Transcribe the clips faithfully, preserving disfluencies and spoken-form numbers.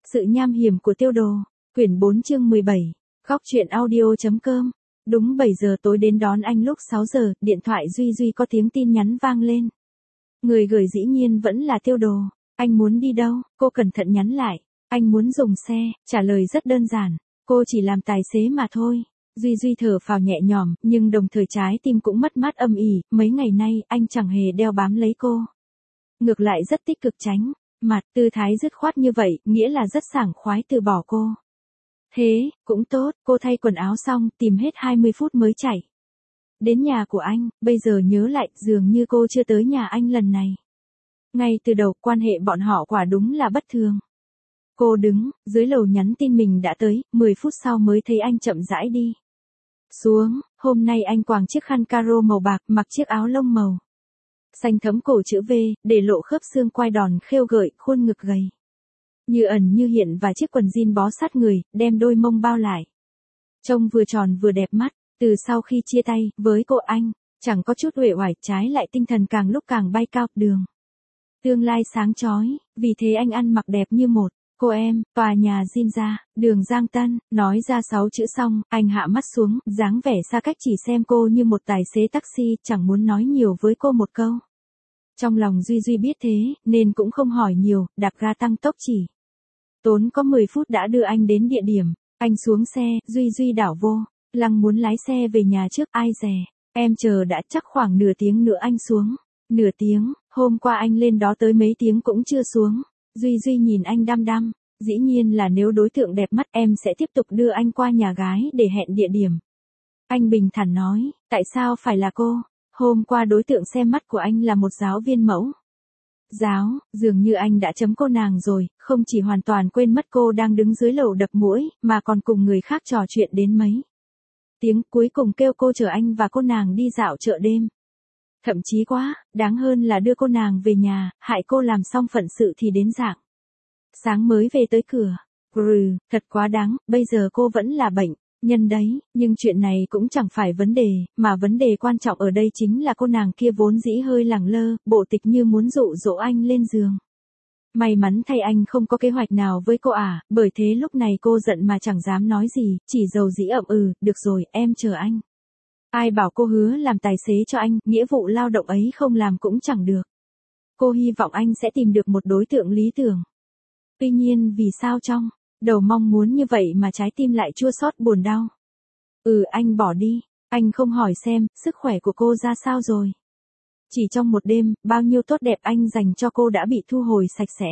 Sự nham hiểm của tiêu đồ. Quyển bốn chương mười bảy. Góc truyện audio.com. Đúng bảy giờ tối đến đón anh lúc sáu giờ, điện thoại Duy Duy có tiếng tin nhắn vang lên. Người gửi dĩ nhiên vẫn là tiêu đồ. Anh muốn đi đâu? Cô cẩn thận nhắn lại. Anh muốn dùng xe, trả lời rất đơn giản. Cô chỉ làm tài xế mà thôi. Duy Duy thở phào nhẹ nhõm, nhưng đồng thời trái tim cũng mất mát âm ỉ, mấy ngày nay anh chẳng hề đeo bám lấy cô. Ngược lại rất tích cực tránh mặt, tư thái dứt khoát như vậy, nghĩa là rất sảng khoái từ bỏ cô. Thế, cũng tốt, cô thay quần áo xong, tìm hết hai mươi phút mới chạy đến nhà của anh, bây giờ nhớ lại, dường như cô chưa tới nhà anh lần này. Ngay từ đầu, quan hệ bọn họ quả đúng là bất thường. Cô đứng, dưới lầu nhắn tin mình đã tới, mười phút sau mới thấy anh chậm rãi đi xuống, hôm nay anh quàng chiếc khăn caro màu bạc, mặc chiếc áo lông màu xanh thấm cổ chữ V, để lộ khớp xương quai đòn khêu gợi, khuôn ngực gầy như ẩn như hiện và chiếc quần jean bó sát người, đem đôi mông bao lại. Trông vừa tròn vừa đẹp mắt, từ sau khi chia tay, với cô anh, chẳng có chút uể oải, trái lại tinh thần càng lúc càng bay cao, đường tương lai sáng chói, vì thế anh ăn mặc đẹp như một cô em, tòa nhà Jinja, đường Giang Tân, nói ra sáu chữ xong, anh hạ mắt xuống, dáng vẻ xa cách chỉ xem cô như một tài xế taxi, chẳng muốn nói nhiều với cô một câu. Trong lòng Duy Duy biết thế, nên cũng không hỏi nhiều, đạp ga tăng tốc chỉ tốn có mười phút đã đưa anh đến địa điểm. Anh xuống xe, Duy Duy đảo vô lăng muốn lái xe về nhà trước, ai dè, em chờ đã chắc khoảng nửa tiếng nữa anh xuống. Nửa tiếng, hôm qua anh lên đó tới mấy tiếng cũng chưa xuống. Duy Duy nhìn anh đăm đăm, dĩ nhiên là nếu đối tượng đẹp mắt em sẽ tiếp tục đưa anh qua nhà gái để hẹn địa điểm. Anh bình thản nói, tại sao phải là cô? Hôm qua đối tượng xem mắt của anh là một giáo viên mẫu giáo, dường như anh đã chấm cô nàng rồi, không chỉ hoàn toàn quên mất cô đang đứng dưới lầu đập mũi, mà còn cùng người khác trò chuyện đến mấy tiếng, cuối cùng kêu cô chở anh và cô nàng đi dạo chợ đêm. Thậm chí quá, đáng hơn là đưa cô nàng về nhà, hại cô làm xong phận sự thì đến rạng sáng mới về tới cửa. Grừ, thật quá đáng, bây giờ cô vẫn là bệnh nhân đấy, nhưng chuyện này cũng chẳng phải vấn đề, mà vấn đề quan trọng ở đây chính là cô nàng kia vốn dĩ hơi lẳng lơ, bộ tịch như muốn dụ dỗ anh lên giường. May mắn thay anh không có kế hoạch nào với cô à, bởi thế lúc này cô giận mà chẳng dám nói gì, chỉ dầu dĩ ậm ừ, được rồi, em chờ anh. Ai bảo cô hứa làm tài xế cho anh, nghĩa vụ lao động ấy không làm cũng chẳng được. Cô hy vọng anh sẽ tìm được một đối tượng lý tưởng. Tuy nhiên vì sao trong đầu mong muốn như vậy mà trái tim lại chua xót buồn đau. Ừ, anh bỏ đi, anh không hỏi xem, sức khỏe của cô ra sao rồi. Chỉ trong một đêm, bao nhiêu tốt đẹp anh dành cho cô đã bị thu hồi sạch sẽ.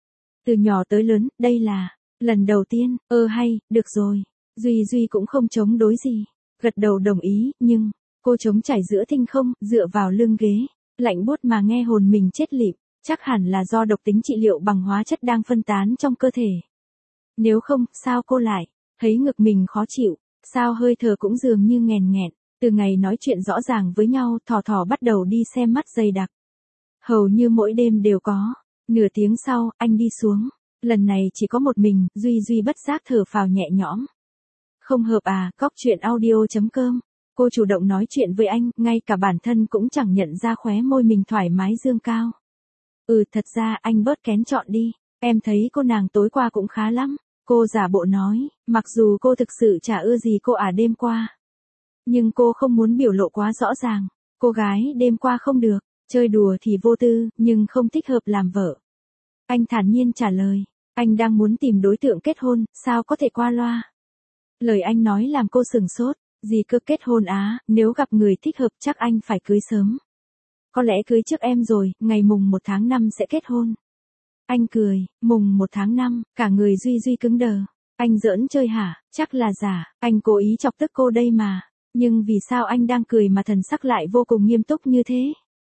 Từ nhỏ tới lớn, đây là lần đầu tiên, ơ hay, được rồi. Duy Duy cũng không chống đối gì, gật đầu đồng ý, nhưng cô trống trải giữa thinh không, dựa vào lưng ghế, lạnh buốt mà nghe hồn mình chết lịm, chắc hẳn là do độc tính trị liệu bằng hóa chất đang phân tán trong cơ thể. Nếu không, sao cô lại thấy ngực mình khó chịu, sao hơi thở cũng dường như nghèn nghẹn. Từ ngày nói chuyện rõ ràng với nhau, Thỏ Thỏ bắt đầu đi xem mắt dày đặc. Hầu như mỗi đêm đều có. Nửa tiếng sau, anh đi xuống. Lần này chỉ có một mình, Duy Duy bất giác thở phào nhẹ nhõm. Không hợp à, góc truyện audio.com. Cô chủ động nói chuyện với anh, ngay cả bản thân cũng chẳng nhận ra khóe môi mình thoải mái dương cao. Ừ, thật ra anh bớt kén chọn đi. Em thấy cô nàng tối qua cũng khá lắm. Cô giả bộ nói, mặc dù cô thực sự chả ưa gì cô à đêm qua. Nhưng cô không muốn biểu lộ quá rõ ràng. Cô gái đêm qua không được, chơi đùa thì vô tư, nhưng không thích hợp làm vợ. Anh thản nhiên trả lời, anh đang muốn tìm đối tượng kết hôn, sao có thể qua loa. Lời anh nói làm cô sửng sốt, gì cơ kết hôn á, nếu gặp người thích hợp chắc anh phải cưới sớm. Có lẽ cưới trước em rồi, ngày mùng một tháng năm sẽ kết hôn. Anh cười, mùng một tháng năm, cả người Duy Duy cứng đờ. Anh giỡn chơi hả, chắc là giả, anh cố ý chọc tức cô đây mà. Nhưng vì sao anh đang cười mà thần sắc lại vô cùng nghiêm túc như thế?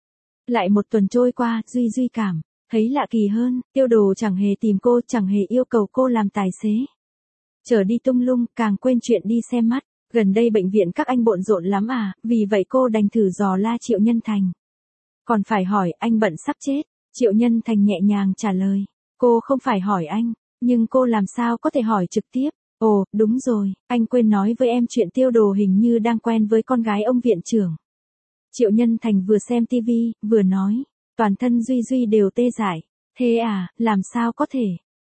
Lại một tuần trôi qua, Duy Duy cảm thấy lạ kỳ hơn, tiêu đồ chẳng hề tìm cô, chẳng hề yêu cầu cô làm tài xế. Chở đi tung lung, càng quên chuyện đi xem mắt. Gần đây bệnh viện các anh bộn rộn lắm à, vì vậy cô đành thử dò la Triệu Nhân Thành. Còn phải hỏi, anh bận sắp chết. Triệu Nhân Thành nhẹ nhàng trả lời. Cô không phải hỏi anh, nhưng cô làm sao có thể hỏi trực tiếp. Ồ, đúng rồi, anh quên nói với em chuyện tiêu đồ hình như đang quen với con gái ông viện trưởng. Triệu Nhân Thành vừa xem tivi, vừa nói. Toàn thân Duy Duy đều tê dại. Thế à, làm sao có thể?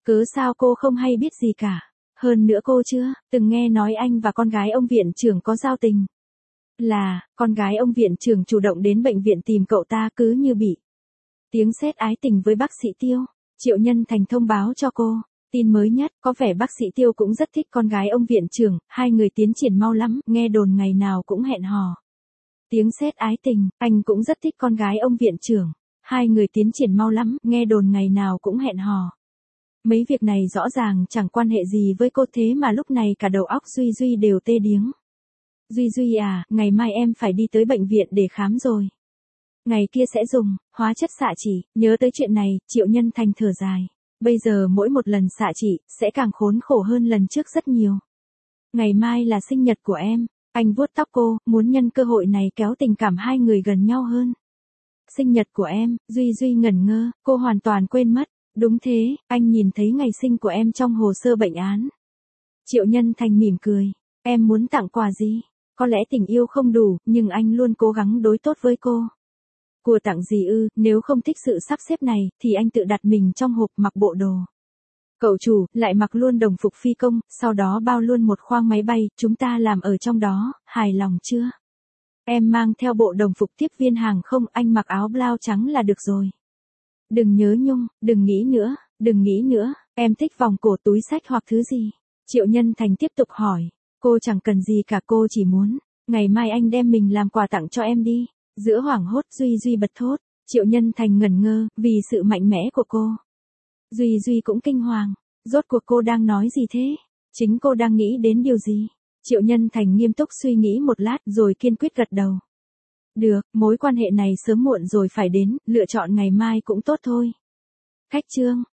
Cớ sao cô không hay biết gì cả? Hơn nữa cô chưa từng nghe nói anh và con gái ông viện trưởng có giao tình. Là, con gái ông viện trưởng chủ động đến bệnh viện tìm cậu ta cứ như bị tiếng sét ái tình với bác sĩ Tiêu. Triệu Nhân Thành thông báo cho cô. Tin mới nhất, có vẻ bác sĩ Tiêu cũng rất thích con gái ông viện trưởng, hai người tiến triển mau lắm, nghe đồn ngày nào cũng hẹn hò. Tiếng sét ái tình, anh cũng rất thích con gái ông viện trưởng. Hai người tiến triển mau lắm, nghe đồn ngày nào cũng hẹn hò. Mấy việc này rõ ràng chẳng quan hệ gì với cô thế mà lúc này cả đầu óc Duy Duy đều tê điếng. Duy Duy à, ngày mai em phải đi tới bệnh viện để khám rồi. Ngày kia sẽ dùng hóa chất xạ trị, nhớ tới chuyện này, Triệu Nhân Thành thở dài. Bây giờ mỗi một lần xạ trị, sẽ càng khốn khổ hơn lần trước rất nhiều. Ngày mai là sinh nhật của em, anh vuốt tóc cô, muốn nhân cơ hội này kéo tình cảm hai người gần nhau hơn. Sinh nhật của em, Duy Duy ngẩn ngơ, cô hoàn toàn quên mất. Đúng thế, anh nhìn thấy ngày sinh của em trong hồ sơ bệnh án. Triệu Nhân Thành mỉm cười, em muốn tặng quà gì? Có lẽ tình yêu không đủ, nhưng anh luôn cố gắng đối tốt với cô. Của tặng gì ư, nếu không thích sự sắp xếp này, thì anh tự đặt mình trong hộp mặc bộ đồ. Cậu chủ, lại mặc luôn đồng phục phi công, sau đó bao luôn một khoang máy bay, chúng ta làm ở trong đó, hài lòng chưa? Em mang theo bộ đồng phục tiếp viên hàng không, anh mặc áo blau trắng là được rồi. Đừng nhớ nhung, đừng nghĩ nữa, đừng nghĩ nữa, em thích vòng cổ túi xách hoặc thứ gì? Triệu Nhân Thành tiếp tục hỏi, cô chẳng cần gì cả, cô chỉ muốn, ngày mai anh đem mình làm quà tặng cho em đi. Giữa hoảng hốt Duy Duy bật thốt, Triệu Nhân Thành ngẩn ngơ, vì sự mạnh mẽ của cô. Duy Duy cũng kinh hoàng, rốt cuộc cô đang nói gì thế? Chính cô đang nghĩ đến điều gì? Triệu Nhân Thành nghiêm túc suy nghĩ một lát rồi kiên quyết gật đầu. Được, mối quan hệ này sớm muộn rồi phải đến, lựa chọn ngày mai cũng tốt thôi. Khách trương.